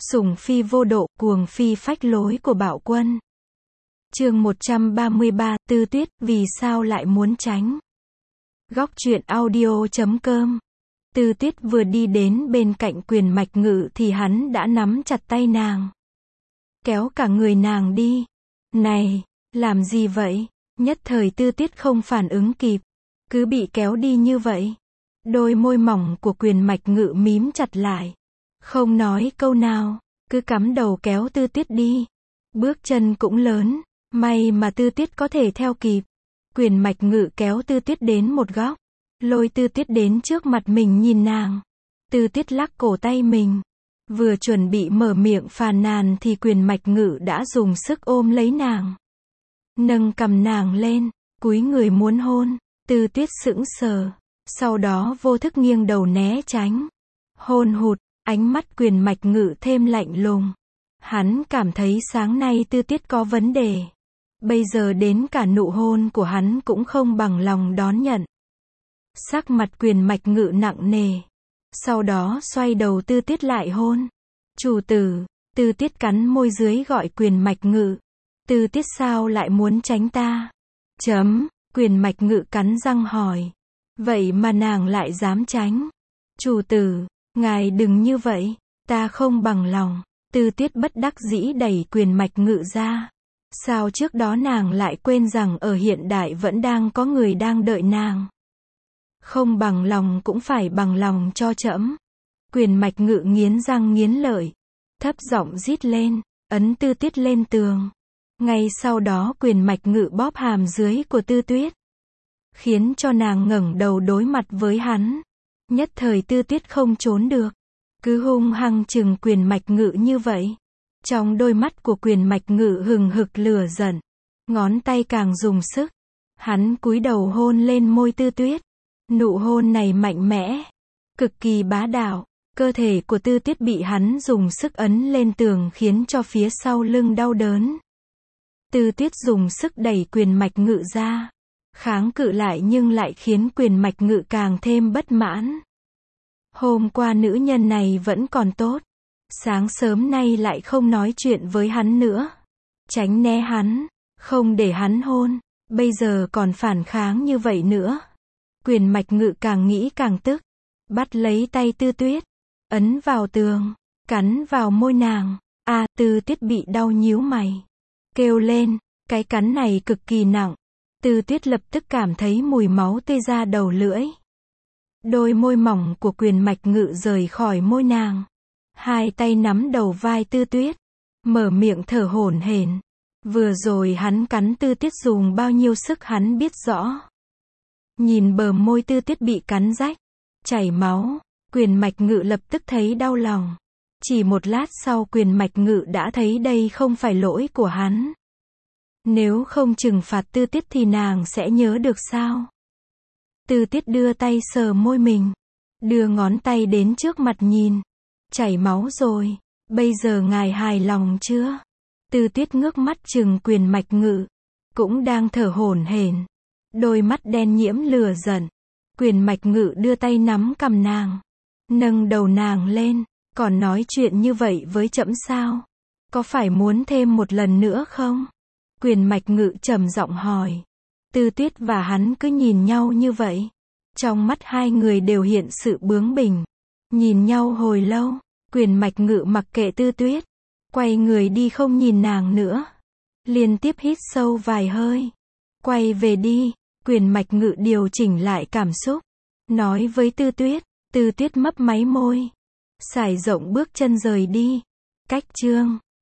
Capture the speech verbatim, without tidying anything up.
Sủng phi vô độ, cuồng phi phách lối của Bạo Quân. Chương một trăm ba mươi ba, Tư Tuyết, vì sao lại muốn tránh? Góc truyện audio chấm com. Tư Tuyết vừa đi đến bên cạnh Quyền Mạch Ngự thì hắn đã nắm chặt tay nàng, kéo cả người nàng đi. Này, làm gì vậy? Nhất thời Tư Tuyết không phản ứng kịp, cứ bị kéo đi như vậy. Đôi môi mỏng của Quyền Mạch Ngự mím chặt lại, không nói câu nào, cứ cắm đầu kéo Tư Tuyết đi. Bước chân cũng lớn, may mà Tư Tuyết có thể theo kịp. Quyền Mạch Ngự kéo Tư Tuyết đến một góc, lôi Tư Tuyết đến trước mặt mình nhìn nàng. Tư Tuyết lắc cổ tay mình, vừa chuẩn bị mở miệng phàn nàn thì Quyền Mạch Ngự đã dùng sức ôm lấy nàng, nâng cằm nàng lên, cúi người muốn hôn. Tư Tuyết sững sờ, sau đó vô thức nghiêng đầu né tránh. Hôn hụt, ánh mắt Quyền Mạch Ngự thêm lạnh lùng. Hắn cảm thấy sáng nay Tư Tuyết có vấn đề. Bây giờ đến cả nụ hôn của hắn cũng không bằng lòng đón nhận. Sắc mặt Quyền Mạch Ngự nặng nề. Sau đó xoay đầu Tư Tuyết lại hôn. Chủ tử. Tư Tuyết cắn môi dưới gọi Quyền Mạch Ngự. Tư Tuyết sao lại muốn tránh ta? Chấm. Quyền Mạch Ngự cắn răng hỏi. Vậy mà nàng lại dám tránh. Chủ tử, ngài đừng như vậy, ta không bằng lòng. Tư Tuyết bất đắc dĩ đẩy Quyền Mạch Ngự ra. Sao trước đó nàng lại quên rằng ở hiện đại vẫn đang có người đang đợi nàng? Không bằng lòng cũng phải bằng lòng cho trẫm. Quyền Mạch Ngự nghiến răng nghiến lợi, thấp giọng rít lên, ấn Tư Tuyết lên tường. Ngay sau đó Quyền Mạch Ngự bóp hàm dưới của Tư Tuyết, khiến cho nàng ngẩng đầu đối mặt với hắn. Nhất thời Tư Tuyết không trốn được, cứ hung hăng chừng Quyền Mạch Ngự như vậy. Trong đôi mắt của Quyền Mạch Ngự hừng hực lửa giận, ngón tay càng dùng sức. Hắn cúi đầu hôn lên môi Tư Tuyết. Nụ hôn này mạnh mẽ, cực kỳ bá đạo. Cơ thể của Tư Tuyết bị hắn dùng sức ấn lên tường khiến cho phía sau lưng đau đớn. Tư Tuyết dùng sức đẩy Quyền Mạch Ngự ra, kháng cự lại nhưng lại khiến Quyền Mạch Ngự càng thêm bất mãn. Hôm qua nữ nhân này vẫn còn tốt, sáng sớm nay lại không nói chuyện với hắn nữa, tránh né hắn, không để hắn hôn, bây giờ còn phản kháng như vậy nữa. Quyền Mạch Ngự càng nghĩ càng tức, bắt lấy tay Tư Tuyết, ấn vào tường, cắn vào môi nàng. A, à, Tư Tuyết bị đau nhíu mày, kêu lên, cái cắn này cực kỳ nặng. Tư Tuyết lập tức cảm thấy mùi máu tươi ra đầu lưỡi. Đôi môi mỏng của Quyền Mạch Ngự rời khỏi môi nàng. Hai tay nắm đầu vai Tư Tuyết, mở miệng thở hổn hển. Vừa rồi hắn cắn Tư Tuyết dùng bao nhiêu sức hắn biết rõ. Nhìn bờ môi Tư Tuyết bị cắn rách, chảy máu, Quyền Mạch Ngự lập tức thấy đau lòng. Chỉ một lát sau Quyền Mạch Ngự đã thấy đây không phải lỗi của hắn. Nếu không trừng phạt Tư Tuyết thì nàng sẽ nhớ được sao? Tư Tuyết đưa tay sờ môi mình, đưa ngón tay đến trước mặt nhìn. Chảy máu rồi, bây giờ ngài hài lòng chưa? Tư Tuyết ngước mắt trừng Quyền Mạch Ngự, cũng đang thở hổn hển, đôi mắt đen nhiễm lửa giận. Quyền Mạch Ngự đưa tay nắm cằm nàng, nâng đầu nàng lên, còn nói chuyện như vậy với trẫm sao? Có phải muốn thêm một lần nữa không? Quyền Mạch Ngự trầm giọng hỏi. Tư Tuyết và hắn cứ nhìn nhau như vậy. Trong mắt hai người đều hiện sự bướng bỉnh. Nhìn nhau hồi lâu, Quyền Mạch Ngự mặc kệ Tư Tuyết, quay người đi không nhìn nàng nữa. Liên tiếp hít sâu vài hơi. Quay về đi. Quyền Mạch Ngự điều chỉnh lại cảm xúc, nói với Tư Tuyết. Tư Tuyết mấp máy môi, sải rộng bước chân rời đi. Cách chương